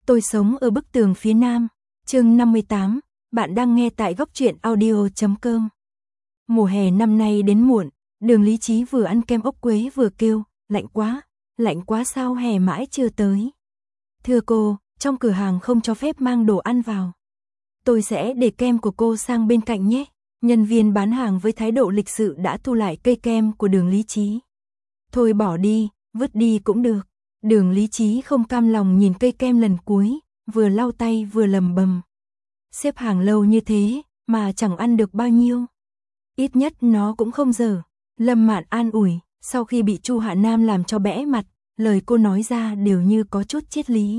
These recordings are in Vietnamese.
Tôi sống ở bức tường phía nam. Chương 58, bạn đang nghe tại góc truyện audio.com. Mùa hè năm nay đến muộn, Đường Lý Trí vừa ăn kem ốc quế vừa kêu, lạnh quá sao hè mãi chưa tới. Thưa cô, trong cửa hàng không cho phép mang đồ ăn vào. Tôi sẽ để kem của cô sang bên cạnh nhé. Nhân viên bán hàng với thái độ lịch sự đã thu lại cây kem của Đường Lý Trí. Thôi bỏ đi, vứt đi cũng được. Đường Lý Trí không cam lòng nhìn cây kem lần cuối, vừa lau tay vừa lầm bầm. Xếp hàng lâu như thế, mà chẳng ăn được bao nhiêu. Ít nhất nó cũng không dở. Lâm Mạn an ủi, sau khi bị Chu Hạ Nam làm cho bẽ mặt, lời cô nói ra đều như có chút triết lý.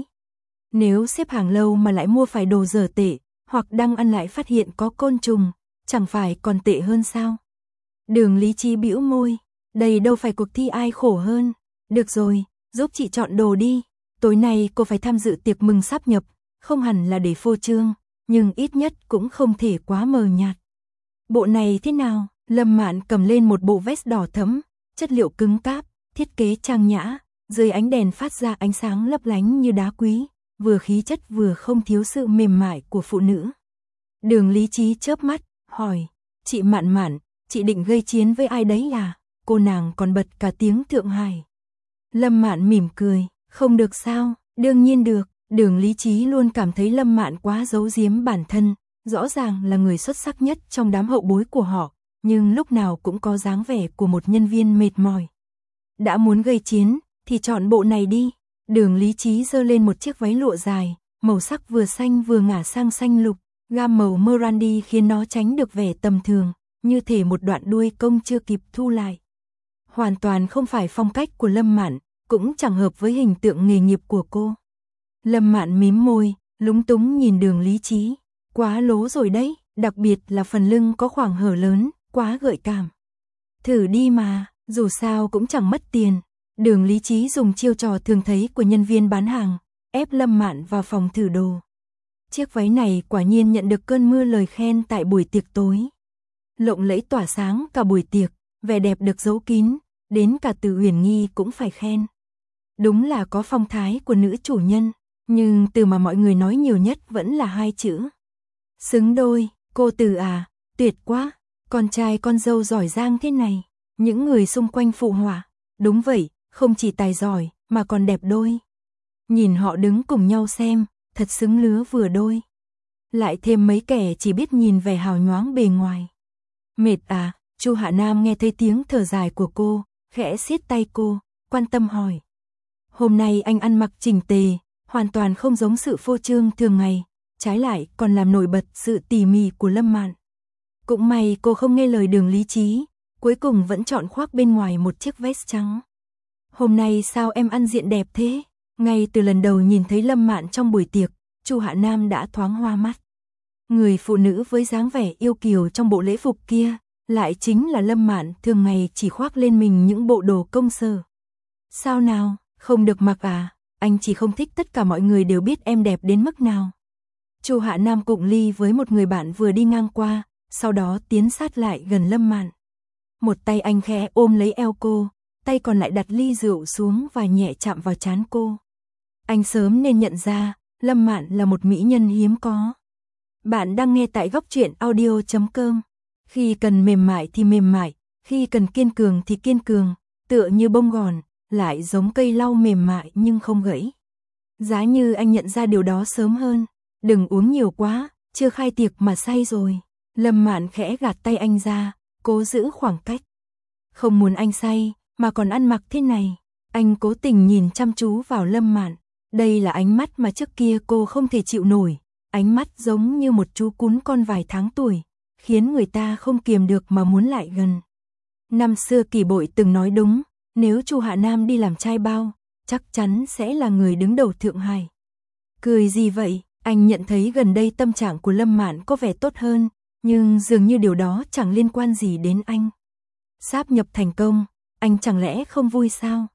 Nếu xếp hàng lâu mà lại mua phải đồ dở tệ, hoặc đang ăn lại phát hiện có côn trùng, chẳng phải còn tệ hơn sao? Đường Lý Trí bĩu môi, đây đâu phải cuộc thi ai khổ hơn. Được rồi, giúp chị chọn đồ đi. Tối nay cô phải tham dự tiệc mừng sáp nhập, không hẳn là để phô trương, nhưng ít nhất cũng không thể quá mờ nhạt. Bộ này thế nào? Lâm Mạn cầm lên một bộ vest đỏ thẫm, chất liệu cứng cáp, thiết kế trang nhã, dưới ánh đèn phát ra ánh sáng lấp lánh như đá quý, vừa khí chất vừa không thiếu sự mềm mại của phụ nữ. Đường Lý Trí chớp mắt, hỏi, chị Mạn, chị định gây chiến với ai đấy à? Cô nàng còn bật cả tiếng Thượng Hải. Lâm Mạn mỉm cười, không được sao? Đương nhiên được. Đường Lý Trí luôn cảm thấy Lâm Mạn quá giấu giếm bản thân, rõ ràng là người xuất sắc nhất trong đám hậu bối của họ, nhưng lúc nào cũng có dáng vẻ của một nhân viên mệt mỏi. Đã muốn gây chiến, thì chọn bộ này đi. Đường Lý Trí giơ lên một chiếc váy lụa dài, màu sắc vừa xanh vừa ngả sang xanh lục, gam màu Morandi khiến nó tránh được vẻ tầm thường, như thể một đoạn đuôi công chưa kịp thu lại. Hoàn toàn không phải phong cách của Lâm Mạn, cũng chẳng hợp với hình tượng nghề nghiệp của cô. Lâm Mạn mím môi, lúng túng nhìn Đường Lý Trí, quá lố rồi đấy, đặc biệt là phần lưng có khoảng hở lớn, quá gợi cảm. Thử đi mà, dù sao cũng chẳng mất tiền. Đường Lý Trí dùng chiêu trò thường thấy của nhân viên bán hàng, ép Lâm Mạn vào phòng thử đồ. Chiếc váy này quả nhiên nhận được cơn mưa lời khen tại buổi tiệc tối. Lộng lẫy tỏa sáng cả buổi tiệc, vẻ đẹp được giấu kín, đến cả Từ Uyển Nghi cũng phải khen. Đúng là có phong thái của nữ chủ nhân, nhưng từ mà mọi người nói nhiều nhất vẫn là hai chữ. Xứng đôi. Cô Từ à, tuyệt quá, con trai con dâu giỏi giang thế này. Những người xung quanh phụ họa, đúng vậy, không chỉ tài giỏi, mà còn đẹp đôi. Nhìn họ đứng cùng nhau xem, thật xứng lứa vừa đôi. Lại thêm mấy kẻ chỉ biết nhìn vẻ hào nhoáng bề ngoài. Mệt à? Chu Hạ Nam nghe thấy tiếng thở dài của cô, khẽ siết tay cô, quan tâm hỏi. Hôm nay anh ăn mặc chỉnh tề, hoàn toàn không giống sự phô trương thường ngày, trái lại còn làm nổi bật sự tỉ mỉ của Lâm Mạn. Cũng may cô không nghe lời Đường Lý Trí, cuối cùng vẫn chọn khoác bên ngoài một chiếc vest trắng. Hôm nay sao em ăn diện đẹp thế? Ngay từ lần đầu nhìn thấy Lâm Mạn trong buổi tiệc, Chu Hạ Nam đã thoáng hoa mắt. Người phụ nữ với dáng vẻ yêu kiều trong bộ lễ phục kia, lại chính là Lâm Mạn thường ngày chỉ khoác lên mình những bộ đồ công sở. Sao nào, không được mặc à? Anh chỉ không thích tất cả mọi người đều biết em đẹp đến mức nào. Chu Hạ Nam cụng ly với một người bạn vừa đi ngang qua, sau đó tiến sát lại gần Lâm Mạn. Một tay anh khẽ ôm lấy eo cô, tay còn lại đặt ly rượu xuống và nhẹ chạm vào trán cô. Anh sớm nên nhận ra, Lâm Mạn là một mỹ nhân hiếm có. Bạn đang nghe tại góc truyện audio.com. Khi cần mềm mại thì mềm mại, khi cần kiên cường thì kiên cường, tựa như bông gòn, lại giống cây lau mềm mại nhưng không gãy. Giá như anh nhận ra điều đó sớm hơn. Đừng uống nhiều quá, chưa khai tiệc mà say rồi. Lâm Mạn khẽ gạt tay anh ra, cố giữ khoảng cách. Không muốn anh say, mà còn ăn mặc thế này. Anh cố tình nhìn chăm chú vào Lâm Mạn. Đây là ánh mắt mà trước kia cô không thể chịu nổi. Ánh mắt giống như một chú cún con vài tháng tuổi, khiến người ta không kiềm được mà muốn lại gần. Năm xưa Kỳ Bội từng nói đúng, nếu Chu Hạ Nam đi làm trai bao, chắc chắn sẽ là người đứng đầu Thượng Hải. Cười gì vậy? Anh nhận thấy gần đây tâm trạng của Lâm Mạn có vẻ tốt hơn, nhưng dường như điều đó chẳng liên quan gì đến anh. Sáp nhập thành công, anh chẳng lẽ không vui sao?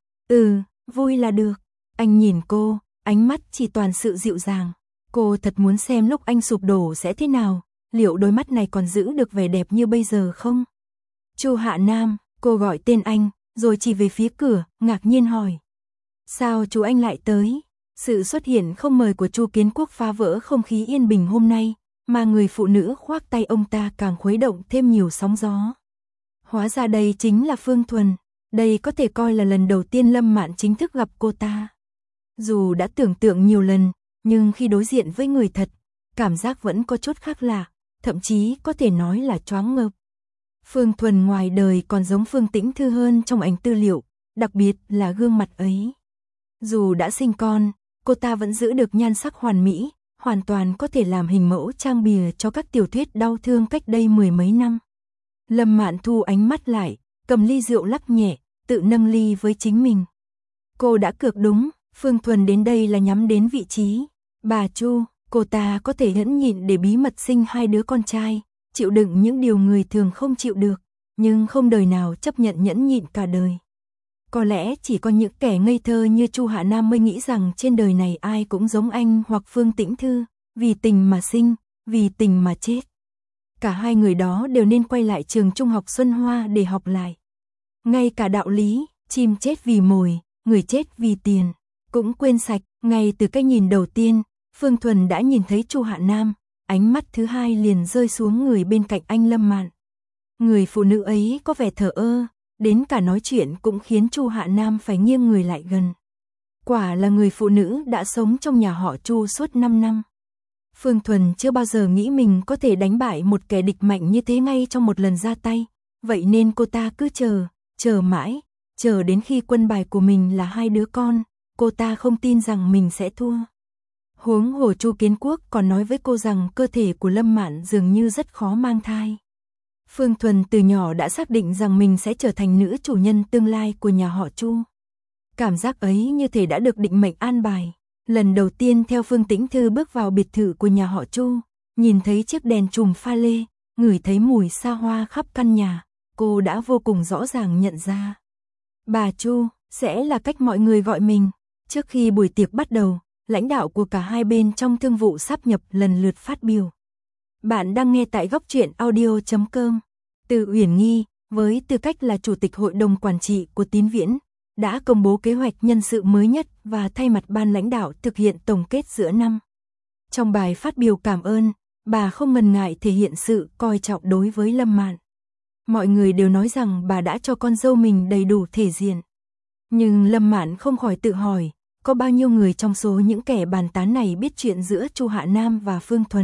Vui là được. Anh nhìn cô, ánh mắt chỉ toàn sự dịu dàng. Cô thật muốn xem lúc anh sụp đổ sẽ thế nào, liệu đôi mắt này còn giữ được vẻ đẹp như bây giờ không? Chu Hạ Nam, cô gọi tên anh, rồi chỉ về phía cửa, ngạc nhiên hỏi. Sao chú anh lại tới? Sự xuất hiện không mời của Chu Kiến Quốc phá vỡ không khí yên bình hôm nay, mà người phụ nữ khoác tay ông ta càng khuấy động thêm nhiều sóng gió. Hóa ra đây chính là Phương Thuần, đây có thể coi là lần đầu tiên Lâm Mạn chính thức gặp cô ta. Dù đã tưởng tượng nhiều lần, nhưng khi đối diện với người thật, cảm giác vẫn có chút khác lạ, thậm chí có thể nói là choáng ngợp. Phương Thuần ngoài đời còn giống Phương Tĩnh Thư hơn trong ảnh tư liệu, đặc biệt là gương mặt ấy. Dù đã sinh con, cô ta vẫn giữ được nhan sắc hoàn mỹ, hoàn toàn có thể làm hình mẫu trang bìa cho các tiểu thuyết đau thương cách đây mười mấy năm. Lâm Mạn thu ánh mắt lại, cầm ly rượu lắc nhẹ, tự nâng ly với chính mình. Cô đã cược đúng, Phương Thuần đến đây là nhắm đến vị trí. Bà Chu, cô ta có thể nhẫn nhịn để bí mật sinh hai đứa con trai, chịu đựng những điều người thường không chịu được, nhưng không đời nào chấp nhận nhẫn nhịn cả đời. Có lẽ chỉ có những kẻ ngây thơ như Chu Hạ Nam mới nghĩ rằng trên đời này ai cũng giống anh hoặc Phương Tĩnh Thư, vì tình mà sinh, vì tình mà chết. Cả hai người đó đều nên quay lại trường trung học Xuân Hoa để học lại. Ngay cả đạo lý, chim chết vì mồi, người chết vì tiền, cũng quên sạch. Ngay từ cái nhìn đầu tiên, Phương Thuần đã nhìn thấy Chu Hạ Nam, ánh mắt thứ hai liền rơi xuống người bên cạnh anh Lâm Mạn. Người phụ nữ ấy có vẻ thờ ơ, đến cả nói chuyện cũng khiến Chu Hạ Nam phải nghiêng người lại gần. Quả là người phụ nữ đã sống trong nhà họ Chu suốt 5 năm. Phương Thuần chưa bao giờ nghĩ mình có thể đánh bại một kẻ địch mạnh như thế ngay trong một lần ra tay, vậy nên cô ta cứ chờ mãi, chờ đến khi quân bài của mình là hai đứa con, cô ta không tin rằng mình sẽ thua. Huống hồ Chu Kiến Quốc còn nói với cô rằng cơ thể của Lâm Mạn dường như rất khó mang thai. Phương Thuần từ nhỏ đã xác định rằng mình sẽ trở thành nữ chủ nhân tương lai của nhà họ Chu. Cảm giác ấy như thể đã được định mệnh an bài. Lần đầu tiên theo Phương Tĩnh Thư bước vào biệt thự của nhà họ Chu, nhìn thấy chiếc đèn chùm pha lê, ngửi thấy mùi xa hoa khắp căn nhà, cô đã vô cùng rõ ràng nhận ra. Bà Chu sẽ là cách mọi người gọi mình. Trước khi buổi tiệc bắt đầu, lãnh đạo của cả hai bên trong thương vụ sáp nhập lần lượt phát biểu. Bạn đang nghe tại góc truyện audio.com. Từ Uyển Nghi, với tư cách là chủ tịch hội đồng quản trị của Tín Viễn, đã công bố kế hoạch nhân sự mới nhất và thay mặt ban lãnh đạo thực hiện tổng kết giữa năm. Trong bài phát biểu cảm ơn, bà không ngần ngại thể hiện sự coi trọng đối với Lâm Mạn. Mọi người đều nói rằng bà đã cho con dâu mình đầy đủ thể diện. Nhưng Lâm Mạn không khỏi tự hỏi, có bao nhiêu người trong số những kẻ bàn tán này biết chuyện giữa Chu Hạ Nam và Phương Thuần?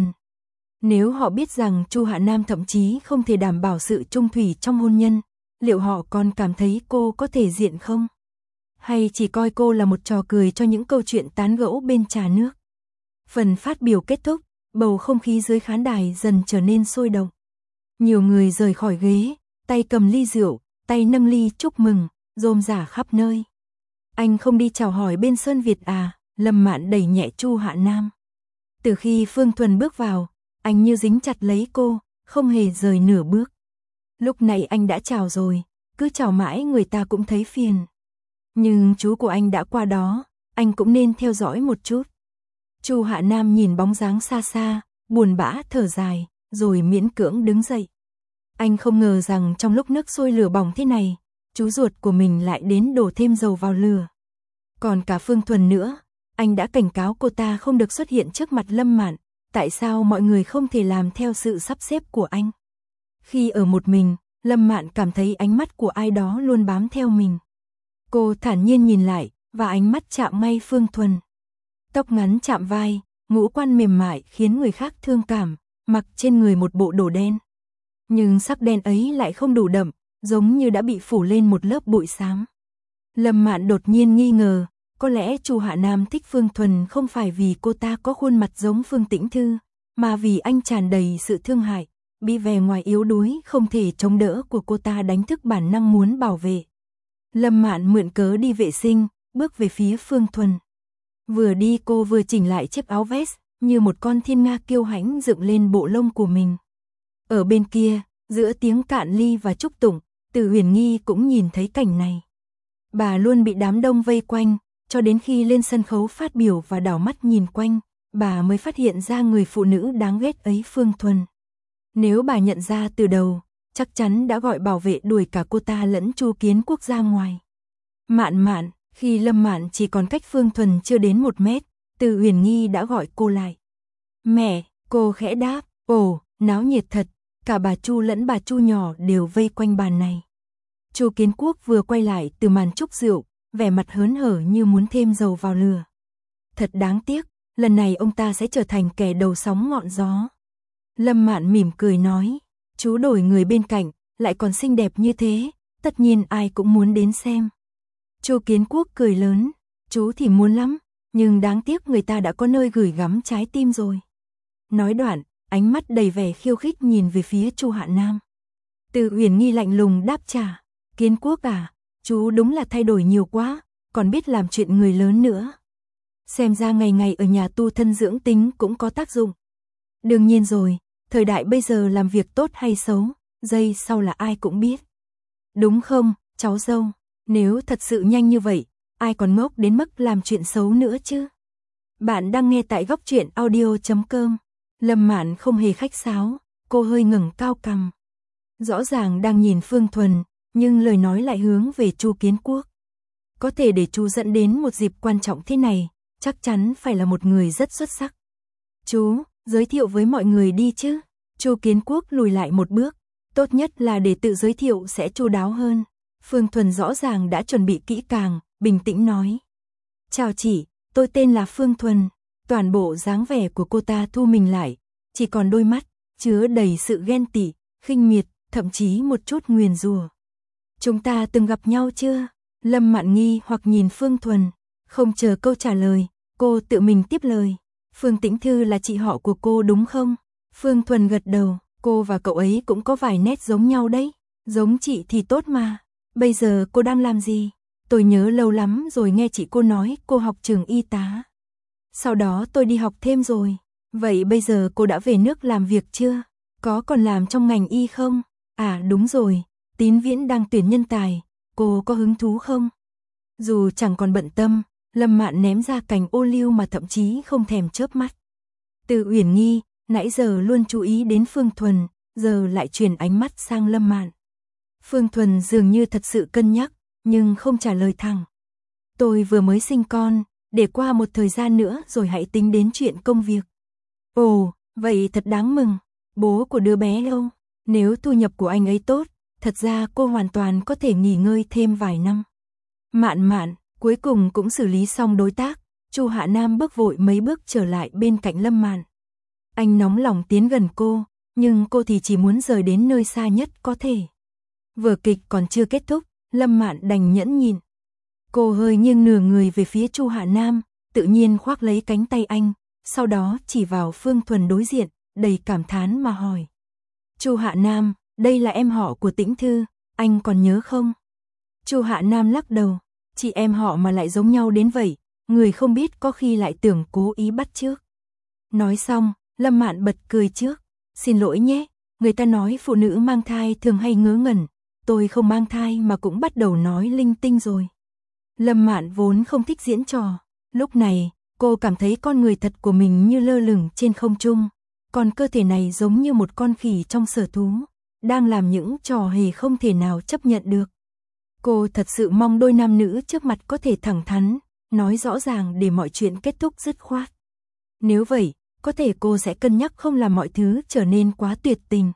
Nếu họ biết rằng Chu Hạ Nam thậm chí không thể đảm bảo sự chung thủy trong hôn nhân, liệu họ còn cảm thấy cô có thể diện không? Hay chỉ coi cô là một trò cười cho những câu chuyện tán gẫu bên trà nước? Phần phát biểu kết thúc, bầu không khí dưới khán đài dần trở nên sôi động. Nhiều người rời khỏi ghế, tay cầm ly rượu, tay nâng ly chúc mừng, rôm rả khắp nơi. Anh không đi chào hỏi bên Sơn Việt à? Lâm Mạn đẩy nhẹ Chu Hạ Nam. Từ khi Phương Thuần bước vào, anh như dính chặt lấy cô, không hề rời nửa bước. Lúc này anh đã chào rồi, cứ chào mãi người ta cũng thấy phiền. Nhưng chú của anh đã qua đó, anh cũng nên theo dõi một chút. Chu Hạ Nam nhìn bóng dáng xa xa, buồn bã thở dài, rồi miễn cưỡng đứng dậy. Anh không ngờ rằng trong lúc nước sôi lửa bỏng thế này, chú ruột của mình lại đến đổ thêm dầu vào lửa. Còn cả Phương Thuần nữa, anh đã cảnh cáo cô ta không được xuất hiện trước mặt Lâm Mạn, tại sao mọi người không thể làm theo sự sắp xếp của anh? Khi ở một mình, Lâm Mạn cảm thấy ánh mắt của ai đó luôn bám theo mình. Cô thản nhiên nhìn lại, và ánh mắt chạm ngay Phương Thuần. Tóc ngắn chạm vai, ngũ quan mềm mại khiến người khác thương cảm, mặc trên người một bộ đồ đen. Nhưng sắc đen ấy lại không đủ đậm, giống như đã bị phủ lên một lớp bụi xám. Lâm Mạn đột nhiên nghi ngờ, có lẽ Chu Hạ Nam thích Phương Thuần không phải vì cô ta có khuôn mặt giống Phương Tĩnh Thư, mà vì anh tràn đầy sự thương hại, bị vẻ ngoài yếu đuối không thể chống đỡ của cô ta đánh thức bản năng muốn bảo vệ. Lâm Mạn mượn cớ đi vệ sinh, bước về phía Phương Thuần. Vừa đi cô vừa chỉnh lại chiếc áo vest, như một con thiên nga kiêu hãnh dựng lên bộ lông của mình. Ở bên kia, giữa tiếng cạn ly và chúc tụng, Từ Huyền Nghi cũng nhìn thấy cảnh này. Bà luôn bị đám đông vây quanh, cho đến khi lên sân khấu phát biểu và đảo mắt nhìn quanh, bà mới phát hiện ra người phụ nữ đáng ghét ấy Phương Thuần. Nếu bà nhận ra từ đầu, chắc chắn đã gọi bảo vệ đuổi cả cô ta lẫn Chu Kiến Quốc ra ngoài. Mạn, Khi Lâm Mạn chỉ còn cách Phương Thuần chưa đến 1 mét, Từ Uyển Nghi đã gọi cô lại. Mẹ, cô khẽ đáp, ồ, náo nhiệt thật, cả bà Chu lẫn bà Chu nhỏ đều vây quanh bàn này. Chu Kiến Quốc vừa quay lại từ màn chúc rượu, vẻ mặt hớn hở như muốn thêm dầu vào lửa. Thật đáng tiếc, lần này ông ta sẽ trở thành kẻ đầu sóng ngọn gió. Lâm Mạn mỉm cười nói, chú đổi người bên cạnh, lại còn xinh đẹp như thế, tất nhiên ai cũng muốn đến xem. Chu Kiến Quốc cười lớn, chú thì muốn lắm, nhưng đáng tiếc người ta đã có nơi gửi gắm trái tim rồi. Nói đoạn, ánh mắt đầy vẻ khiêu khích nhìn về phía Chu Hạ Nam. Từ Uyển Nghi lạnh lùng đáp trả, Kiến Quốc à, chú đúng là thay đổi nhiều quá, còn biết làm chuyện người lớn nữa. Xem ra ngày ngày ở nhà tu thân dưỡng tính cũng có tác dụng. Đương nhiên rồi, thời đại bây giờ làm việc tốt hay xấu, giây sau là ai cũng biết. Đúng không, cháu dâu, nếu thật sự nhanh như vậy, ai còn ngốc đến mức làm chuyện xấu nữa chứ. Bạn đang nghe tại góc truyện audio.com. Lâm Mạn không hề khách sáo, cô hơi ngẩng cao cằm. Rõ ràng đang nhìn Phương Thuần, nhưng lời nói lại hướng về Chu Kiến Quốc. Có thể để chú dẫn đến một dịp quan trọng thế này, chắc chắn phải là một người rất xuất sắc. Chú, giới thiệu với mọi người đi chứ. Chu Kiến Quốc lùi lại một bước, tốt nhất là để tự giới thiệu sẽ chu đáo hơn. Phương Thuần rõ ràng đã chuẩn bị kỹ càng, bình tĩnh nói. Chào chị, tôi tên là Phương Thuần. Toàn bộ dáng vẻ của cô ta thu mình lại, chỉ còn đôi mắt, chứa đầy sự ghen tị, khinh miệt, thậm chí một chút nguyền rủa. Chúng ta từng gặp nhau chưa? Lâm Mạn nghi hoặc nhìn Phương Thuần, không chờ câu trả lời, cô tự mình tiếp lời. Phương Tĩnh Thư là chị họ của cô đúng không? Phương Thuần gật đầu, cô và cậu ấy cũng có vài nét giống nhau đấy. Giống chị thì tốt mà. Bây giờ cô đang làm gì? Tôi nhớ lâu lắm rồi nghe chị cô nói cô học trường y tá. Sau đó tôi đi học thêm rồi. Vậy bây giờ cô đã về nước làm việc chưa? Có còn làm trong ngành y không? À đúng rồi, Tín Viễn đang tuyển nhân tài. Cô có hứng thú không? Dù chẳng còn bận tâm, Lâm Mạn ném ra cành ô liu mà thậm chí không thèm chớp mắt. Từ Uyển Nghi, nãy giờ luôn chú ý đến Phương Thuần, giờ lại chuyển ánh mắt sang Lâm Mạn. Phương Thuần dường như thật sự cân nhắc, nhưng không trả lời thẳng. Tôi vừa mới sinh con, để qua một thời gian nữa rồi hãy tính đến chuyện công việc. Ồ, vậy thật đáng mừng. Bố của đứa bé đâu? Nếu thu nhập của anh ấy tốt, thật ra cô hoàn toàn có thể nghỉ ngơi thêm vài năm. Mạn, cuối cùng cũng xử lý xong đối tác, Chu Hạ Nam bước vội mấy bước trở lại bên cạnh Lâm Mạn. Anh nóng lòng tiến gần cô, nhưng cô thì chỉ muốn rời đến nơi xa nhất có thể. Vở kịch còn chưa kết thúc, Lâm Mạn đành nhẫn nhịn. Cô hơi nghiêng nửa người về phía Chu Hạ Nam, tự nhiên khoác lấy cánh tay anh, sau đó chỉ vào Phương Thuần đối diện, đầy cảm thán mà hỏi. Chu Hạ Nam, đây là em họ của Tĩnh Thư, anh còn nhớ không? Chu Hạ Nam lắc đầu, chị em họ mà lại giống nhau đến vậy, người không biết có khi lại tưởng cố ý bắt chước. Nói xong, Lâm Mạn bật cười trước, xin lỗi nhé, người ta nói phụ nữ mang thai thường hay ngớ ngẩn, tôi không mang thai mà cũng bắt đầu nói linh tinh rồi. Lâm Mạn vốn không thích diễn trò, lúc này, cô cảm thấy con người thật của mình như lơ lửng trên không trung, còn cơ thể này giống như một con khỉ trong sở thú, đang làm những trò hề không thể nào chấp nhận được. Cô thật sự mong đôi nam nữ trước mặt có thể thẳng thắn, nói rõ ràng để mọi chuyện kết thúc dứt khoát. Nếu vậy, có thể cô sẽ cân nhắc không làm mọi thứ trở nên quá tuyệt tình.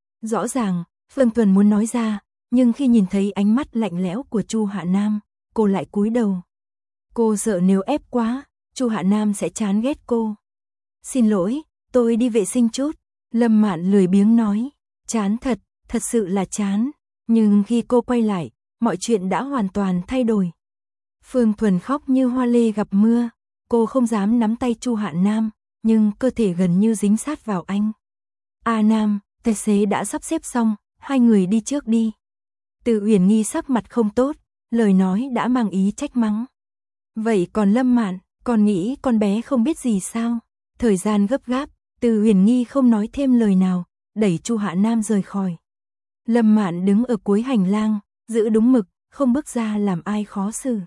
Rõ ràng, Phương Thuần muốn nói ra, nhưng khi nhìn thấy ánh mắt lạnh lẽo của Chu Hạ Nam, cô lại cúi đầu. Cô sợ nếu ép quá, Chu Hạ Nam sẽ chán ghét cô. Xin lỗi, tôi đi vệ sinh chút. Lâm Mạn lười biếng nói, chán thật sự là chán. Nhưng khi cô quay lại, mọi chuyện đã hoàn toàn thay đổi. Phương Thuần khóc như hoa lê gặp mưa, cô không dám nắm tay Chu Hạ Nam, nhưng cơ thể gần như dính sát vào anh. A Nam, tài xế đã sắp xếp xong, hai người đi trước đi. Từ Uyển Nghi sắc mặt không tốt, lời nói đã mang ý trách mắng. Vậy còn Lâm Mạn, còn nghĩ con bé không biết gì sao? Thời gian gấp gáp, Từ Uyển Nghi không nói thêm lời nào, đẩy Chu Hạ Nam rời khỏi. Lâm Mạn đứng ở cuối hành lang, giữ đúng mực, không bước ra làm ai khó xử.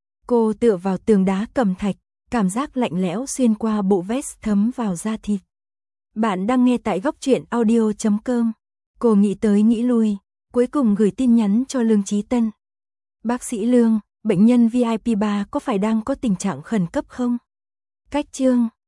Cô tựa vào tường đá cẩm thạch, cảm giác lạnh lẽo xuyên qua bộ vest thấm vào da thịt. Bạn đang nghe tại góc truyện audio.com. Cô nghĩ tới nghĩ lui, cuối cùng gửi tin nhắn cho Lương Chí Tân. Bác sĩ Lương, bệnh nhân VIP 3 có phải đang có tình trạng khẩn cấp không? Cách chương